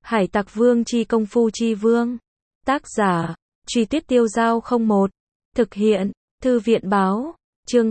Hải Tặc Vương chi công phu chi vương. Tác giả, Truy Tuyết Tiêu Giao 01. Thực hiện, Thư viện báo. Chương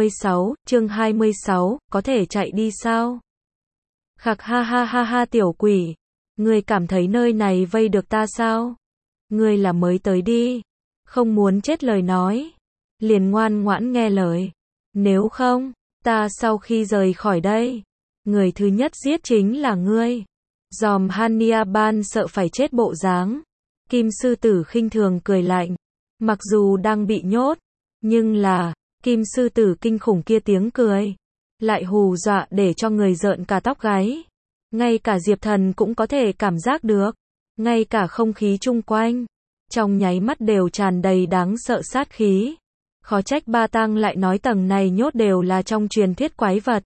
26, có thể chạy đi sao? Khặc ha ha ha ha tiểu quỷ. Ngươi cảm thấy nơi này vây được ta sao? Ngươi là mới tới đi. Không muốn chết lời nói. Liền ngoan ngoãn nghe lời. Nếu không, ta sau khi rời khỏi đây, người thứ nhất giết chính là ngươi. Giòm Hannibal sợ phải chết bộ dáng. Kim sư tử khinh thường cười lạnh. Mặc dù đang bị nhốt, nhưng là, kim sư tử kinh khủng kia tiếng cười, lại hù dọa để cho người rợn cả tóc gáy. Ngay cả Diệp Thần cũng có thể cảm giác được. Ngay cả không khí chung quanh, trong nháy mắt đều tràn đầy đáng sợ sát khí. Khó trách Ba Tăng lại nói tầng này nhốt đều là trong truyền thuyết quái vật.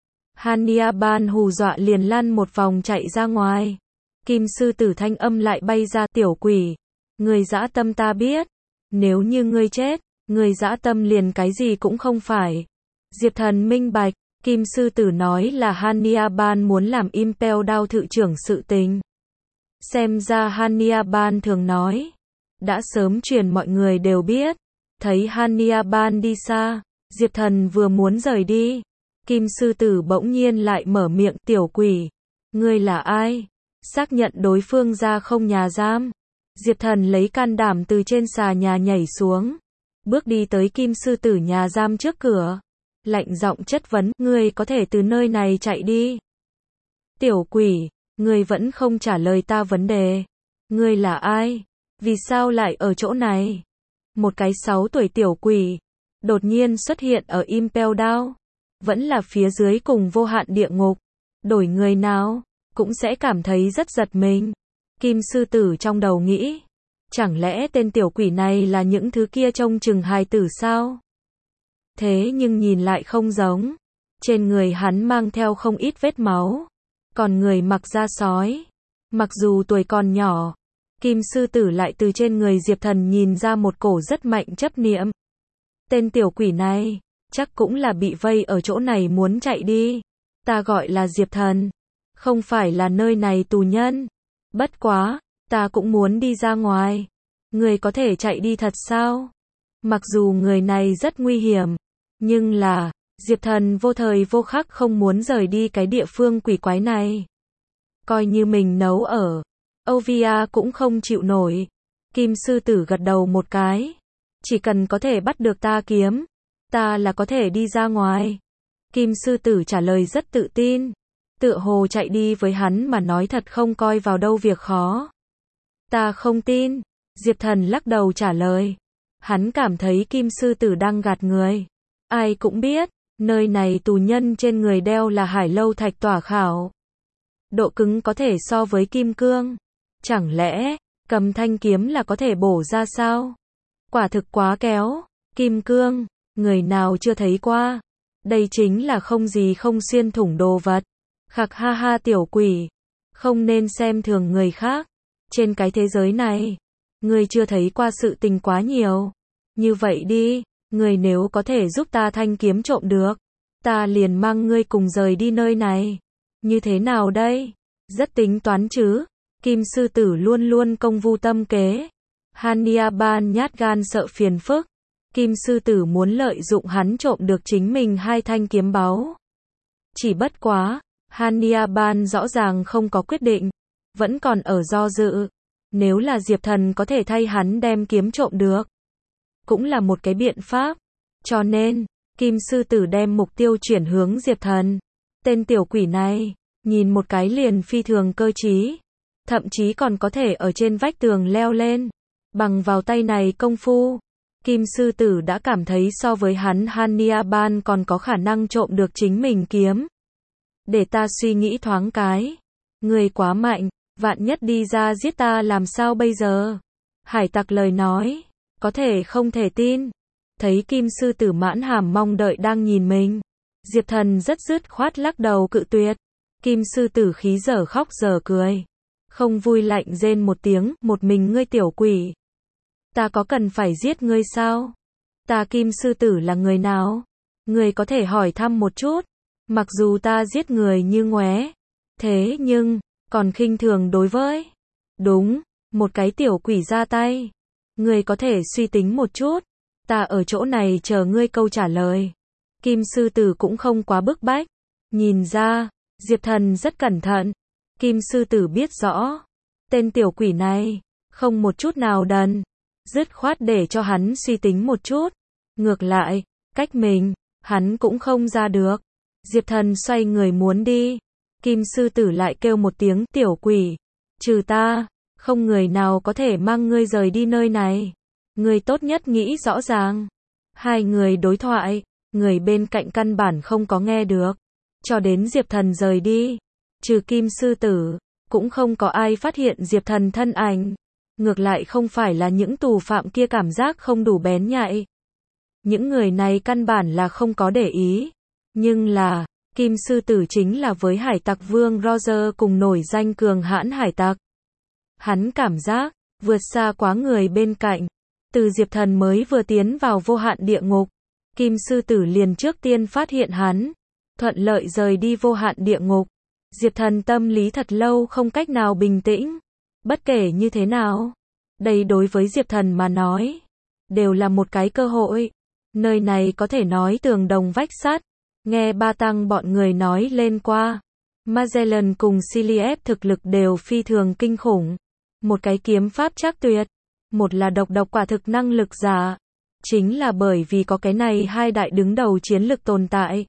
Hannibal hù dọa liền lăn một vòng chạy ra ngoài. Kim sư tử thanh âm lại bay ra, tiểu quỷ. Người dã tâm ta biết. Nếu như ngươi chết, người dã tâm liền cái gì cũng không phải. Diệp Thần minh bạch. Kim sư tử nói là Hannibal muốn làm Impel Down thự trưởng sự tình. Xem ra Hannibal thường nói. Đã sớm truyền mọi người đều biết. Thấy Hannibal đi xa, Diệp Thần vừa muốn rời đi. Kim sư tử bỗng nhiên lại mở miệng, tiểu quỷ. Ngươi là ai? Xác nhận đối phương ra không nhà giam. Diệp Thần lấy can đảm từ trên xà nhà nhảy xuống. Bước đi tới kim sư tử nhà giam trước cửa. Lạnh giọng chất vấn, ngươi có thể từ nơi này chạy đi. Tiểu quỷ, ngươi vẫn không trả lời ta vấn đề. Ngươi là ai? Vì sao lại ở chỗ này? Một cái 6 tuổi tiểu quỷ, đột nhiên xuất hiện ở Impel Down. Vẫn là phía dưới cùng vô hạn địa ngục. Đổi người nào, cũng sẽ cảm thấy rất giật mình. Kim sư tử trong đầu nghĩ. Chẳng lẽ tên tiểu quỷ này là những thứ kia trông chừng hài tử sao? Thế nhưng nhìn lại không giống. Trên người hắn mang theo không ít vết máu. Còn người mặc da sói. Mặc dù tuổi còn nhỏ, Kim sư tử lại từ trên người Diệp Thần nhìn ra một cổ rất mạnh chấp niệm. Tên tiểu quỷ này, chắc cũng là bị vây ở chỗ này muốn chạy đi. Ta gọi là Diệp Thần. Không phải là nơi này tù nhân. Bất quá, ta cũng muốn đi ra ngoài. Người có thể chạy đi thật sao? Mặc dù người này rất nguy hiểm, nhưng là, Diệp Thần vô thời vô khắc không muốn rời đi cái địa phương quỷ quái này. Coi như mình nấu ở Ovia cũng không chịu nổi. Kim sư tử gật đầu một cái. Chỉ cần có thể bắt được ta kiếm, ta là có thể đi ra ngoài. Kim sư tử trả lời rất tự tin. Tựa hồ chạy đi với hắn mà nói thật không coi vào đâu việc khó. Ta không tin. Diệp Thần lắc đầu trả lời. Hắn cảm thấy kim sư tử đang gạt người. Ai cũng biết, nơi này tù nhân trên người đeo là hải lâu thạch tỏa khảo. Độ cứng có thể so với kim cương. Chẳng lẽ, cầm thanh kiếm là có thể bổ ra sao? Quả thực quá kéo. Kim cương, người nào chưa thấy qua. Đây chính là không gì không xuyên thủng đồ vật. Khặc ha ha tiểu quỷ. Không nên xem thường người khác. Trên cái thế giới này, ngươi chưa thấy qua sự tình quá nhiều. Như vậy đi, ngươi nếu có thể giúp ta thanh kiếm trộm được, ta liền mang ngươi cùng rời đi nơi này. Như thế nào đây? Rất tính toán chứ? Kim sư tử luôn luôn công vu tâm kế. Hannibal nhát gan sợ phiền phức. Kim sư tử muốn lợi dụng hắn trộm được chính mình 2 thanh kiếm báu. Chỉ bất quá, Hannibal rõ ràng không có quyết định, vẫn còn ở do dự. Nếu là Diệp Thần có thể thay hắn đem kiếm trộm được, cũng là một cái biện pháp. Cho nên, Kim sư tử đem mục tiêu chuyển hướng Diệp Thần. Tên tiểu quỷ này, nhìn một cái liền phi thường cơ trí. Thậm chí còn có thể ở trên vách tường leo lên. Bằng vào tay này công phu, Kim sư tử đã cảm thấy so với hắn Hannibal còn có khả năng trộm được chính mình kiếm. Để ta suy nghĩ thoáng cái. Người quá mạnh, vạn nhất đi ra giết ta làm sao bây giờ? Hải tặc lời nói, có thể không thể tin. Thấy kim sư tử mãn hàm mong đợi đang nhìn mình. Diệp Thần rất dứt khoát lắc đầu cự tuyệt. Kim sư tử khí dở khóc dở cười. Không vui lạnh rên một tiếng, một mình ngươi tiểu quỷ. Ta có cần phải giết ngươi sao? Ta kim sư tử là người nào? Ngươi có thể hỏi thăm một chút. Mặc dù ta giết người như ngoé. Thế nhưng, còn khinh thường đối với. Đúng, một cái tiểu quỷ ra tay. Ngươi có thể suy tính một chút, ta ở chỗ này chờ ngươi câu trả lời. Kim sư tử cũng không quá bức bách. Nhìn ra, Diệp Thần rất cẩn thận. Kim sư tử biết rõ, tên tiểu quỷ này, không một chút nào đần. Dứt khoát để cho hắn suy tính một chút. Ngược lại, cách mình, hắn cũng không ra được. Diệp Thần xoay người muốn đi. Kim sư tử lại kêu một tiếng tiểu quỷ. Trừ ta, không người nào có thể mang ngươi rời đi nơi này. Ngươi tốt nhất nghĩ rõ ràng. Hai người đối thoại, người bên cạnh căn bản không có nghe được. Cho đến Diệp Thần rời đi, trừ Kim sư tử, cũng không có ai phát hiện Diệp Thần thân ảnh. Ngược lại không phải là những tù phạm kia cảm giác không đủ bén nhạy. Những người này căn bản là không có để ý. Nhưng là, Kim sư tử chính là với hải tặc vương Roger cùng nổi danh cường hãn hải tặc. Hắn cảm giác, vượt xa quá người bên cạnh. Từ Diệp Thần mới vừa tiến vào vô hạn địa ngục, Kim sư tử liền trước tiên phát hiện hắn, thuận lợi rời đi vô hạn địa ngục. Diệp Thần tâm lý thật lâu không cách nào bình tĩnh. Bất kể như thế nào, đây đối với Diệp Thần mà nói, đều là một cái cơ hội. Nơi này có thể nói tường đồng vách sắt. Nghe Ba Tăng bọn người nói lên qua, Magellan cùng Siliep thực lực đều phi thường kinh khủng. Một cái kiếm pháp trác tuyệt, một là độc quả thực năng lực giả. Chính là bởi vì có cái này hai đại đứng đầu chiến lực tồn tại.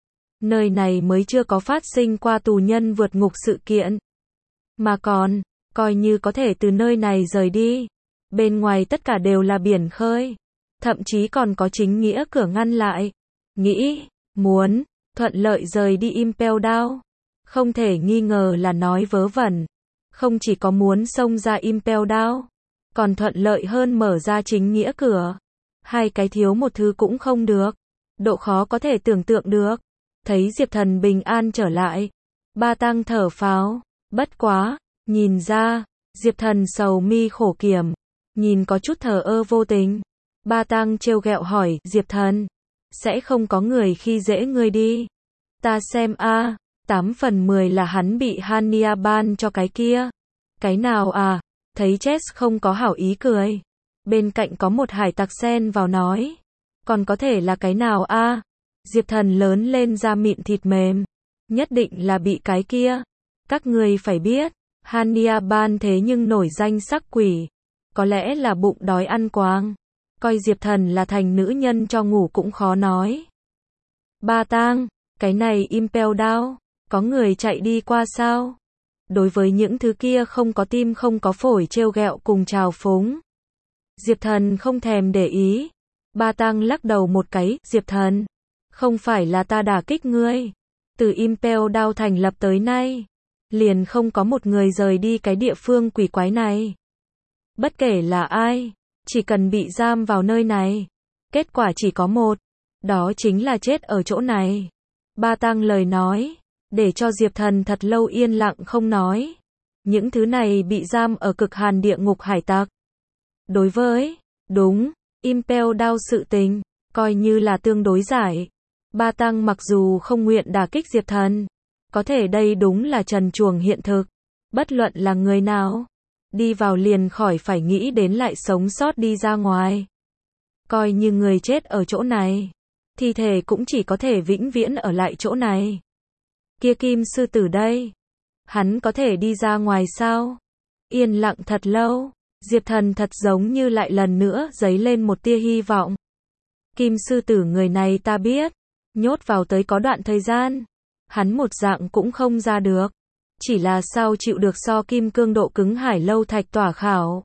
Nơi này mới chưa có phát sinh qua tù nhân vượt ngục sự kiện. Mà còn, coi như có thể từ nơi này rời đi. Bên ngoài tất cả đều là biển khơi. Thậm chí còn có chính nghĩa cửa ngăn lại. Nghĩ, muốn, thuận lợi rời đi Impel Down. Không thể nghi ngờ là nói vớ vẩn. Không chỉ có muốn xông ra Impel Down, còn thuận lợi hơn mở ra chính nghĩa cửa. Hai cái thiếu một thứ cũng không được. Độ khó có thể tưởng tượng được. Thấy Diệp Thần bình an trở lại, Ba Tăng thở phào. Bất quá, nhìn ra, Diệp Thần sầu mi khổ kiểm, nhìn có chút thờ ơ vô tình. Ba Tăng trêu ghẹo hỏi, Diệp Thần, sẽ không có người khi dễ ngươi đi. Ta xem a, 8 phần 10 là hắn bị Hania ban cho cái kia. Cái nào à? Thấy Chess không có hảo ý cười. Bên cạnh có một hải tặc xen vào nói. Còn có thể là cái nào a? Diệp Thần lớn lên da mịn thịt mềm. Nhất định là bị cái kia. Các người phải biết, Hania ban thế nhưng nổi danh sắc quỷ. Có lẽ là bụng đói ăn quáng. Coi Diệp Thần là thành nữ nhân cho ngủ cũng khó nói. Ba Tang, cái này Impel Down, có người chạy đi qua sao? Đối với những thứ kia không có tim không có phổi trêu ghẹo cùng trào phúng, Diệp Thần không thèm để ý. Ba Tang lắc đầu một cái, Diệp Thần, không phải là ta đả kích ngươi. Từ Impel Down thành lập tới nay, liền không có một người rời đi cái địa phương quỷ quái này. Bất kể là ai, chỉ cần bị giam vào nơi này, kết quả chỉ có một, đó chính là chết ở chỗ này. Ba Tang lời nói, để cho Diệp Thần thật lâu yên lặng không nói. Những thứ này bị giam ở cực hàn địa ngục hải tặc. Đối với, đúng, Impel Down sự tình, coi như là tương đối giải. Ba Tang mặc dù không nguyện đả kích Diệp Thần, có thể đây đúng là trần truồng hiện thực. Bất luận là người nào, đi vào liền khỏi phải nghĩ đến lại sống sót đi ra ngoài. Coi như người chết ở chỗ này, thi thể cũng chỉ có thể vĩnh viễn ở lại chỗ này. Kia Kim sư tử đây, hắn có thể đi ra ngoài sao? Yên lặng thật lâu, Diệp Thần thật giống như lại lần nữa dấy lên một tia hy vọng. Kim sư tử người này ta biết, nhốt vào tới có đoạn thời gian, hắn một dạng cũng không ra được. Chỉ là sao chịu được so kim cương độ cứng hải lâu thạch tỏa khảo.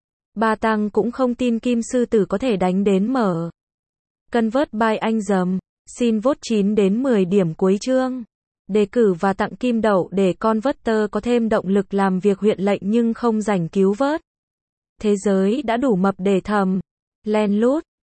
Ba Tăng cũng không tin Kim sư tử có thể đánh đến mở. Convert by anh dầm, xin vote 9 đến 10 điểm cuối chương. Đề cử và tặng kim đậu để Converter có thêm động lực làm việc huyện lệnh nhưng không rảnh cứu vớt. Thế giới đã đủ mập để thầm, len lút,